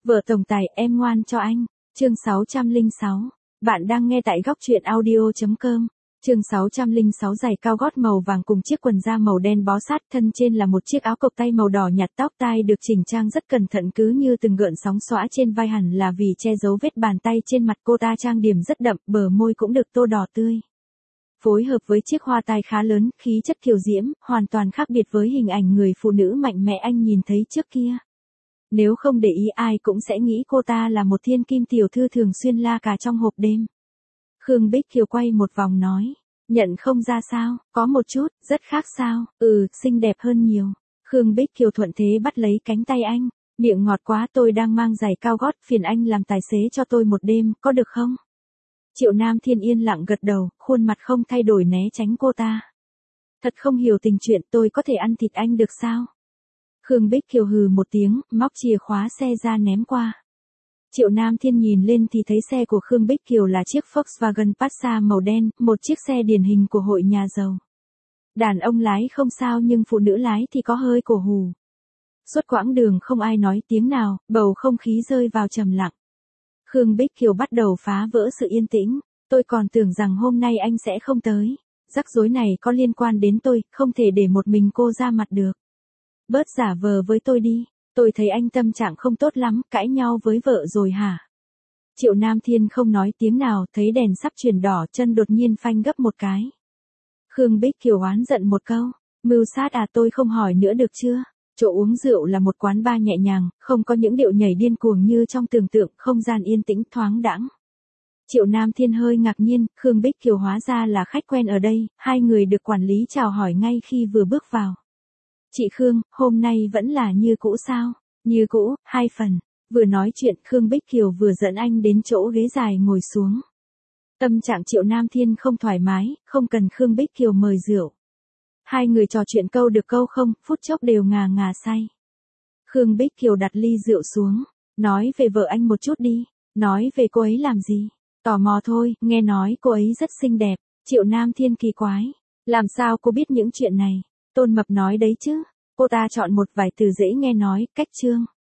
Vợ tổng tài em ngoan cho anh. Chương 606. Bạn đang nghe tại góc truyện audio.com. Chương 606 giày cao gót màu vàng cùng chiếc quần da màu đen bó sát, thân trên là một chiếc áo cộc tay màu đỏ nhạt, tóc tai được chỉnh trang rất cẩn thận cứ như từng gợn sóng xõa trên vai, hẳn là vì che giấu vết bàn tay trên mặt. Cô ta trang điểm rất đậm, bờ môi cũng được tô đỏ tươi. Phối hợp với chiếc hoa tai khá lớn, khí chất kiều diễm, hoàn toàn khác biệt với hình ảnh người phụ nữ mạnh mẽ anh nhìn thấy trước kia. Nếu không để ý ai cũng sẽ nghĩ cô ta là một thiên kim tiểu thư thường xuyên la cà trong hộp đêm. Khương Bích Kiều quay một vòng nói, nhận không ra sao, có một chút, rất khác sao, xinh đẹp hơn nhiều. Khương Bích Kiều thuận thế bắt lấy cánh tay anh, miệng ngọt quá, tôi đang mang giày cao gót, phiền anh làm tài xế cho tôi một đêm, có được không? Triệu Nam Thiên yên lặng gật đầu, khuôn mặt không thay đổi né tránh cô ta. Thật không hiểu tình chuyện, tôi có thể ăn thịt anh được sao? Khương Bích Kiều hừ một tiếng, móc chìa khóa xe ra ném qua. Triệu Nam Thiên nhìn lên thì thấy xe của Khương Bích Kiều là chiếc Volkswagen Passat màu đen, một chiếc xe điển hình của hội nhà giàu. Đàn ông lái không sao nhưng phụ nữ lái thì có hơi cổ hủ. Suốt quãng đường không ai nói tiếng nào, bầu không khí rơi vào trầm lặng. Khương Bích Kiều bắt đầu phá vỡ sự yên tĩnh, tôi còn tưởng rằng hôm nay anh sẽ không tới. Rắc rối này có liên quan đến tôi, không thể để một mình cô ra mặt được. Bớt giả vờ với tôi đi, tôi thấy anh tâm trạng không tốt lắm, cãi nhau với vợ rồi hả? Triệu Nam Thiên không nói tiếng nào, thấy đèn sắp chuyển đỏ, chân đột nhiên phanh gấp một cái. Khương Bích Kiều oán giận một câu, mưu sát à, tôi không hỏi nữa được chưa? Chỗ uống rượu là một quán bar nhẹ nhàng, không có những điệu nhảy điên cuồng như trong tưởng tượng, không gian yên tĩnh thoáng đãng. Triệu Nam Thiên hơi ngạc nhiên, Khương Bích Kiều hóa ra là khách quen ở đây, hai người được quản lý chào hỏi ngay khi vừa bước vào. Chị Khương, hôm nay vẫn là như cũ sao? Như cũ, 2 phần. Vừa nói chuyện, Khương Bích Kiều vừa dẫn anh đến chỗ ghế dài ngồi xuống. Tâm trạng Triệu Nam Thiên không thoải mái, không cần Khương Bích Kiều mời rượu. Hai người trò chuyện câu được câu không, phút chốc đều ngà ngà say. Khương Bích Kiều đặt ly rượu xuống, nói về vợ anh một chút đi, nói về cô ấy làm gì? Tò mò thôi, nghe nói cô ấy rất xinh đẹp. Triệu Nam Thiên kỳ quái, làm sao cô biết những chuyện này? Tôn Mập nói đấy chứ, cô ta chọn một vài từ dễ nghe nói, cách chương.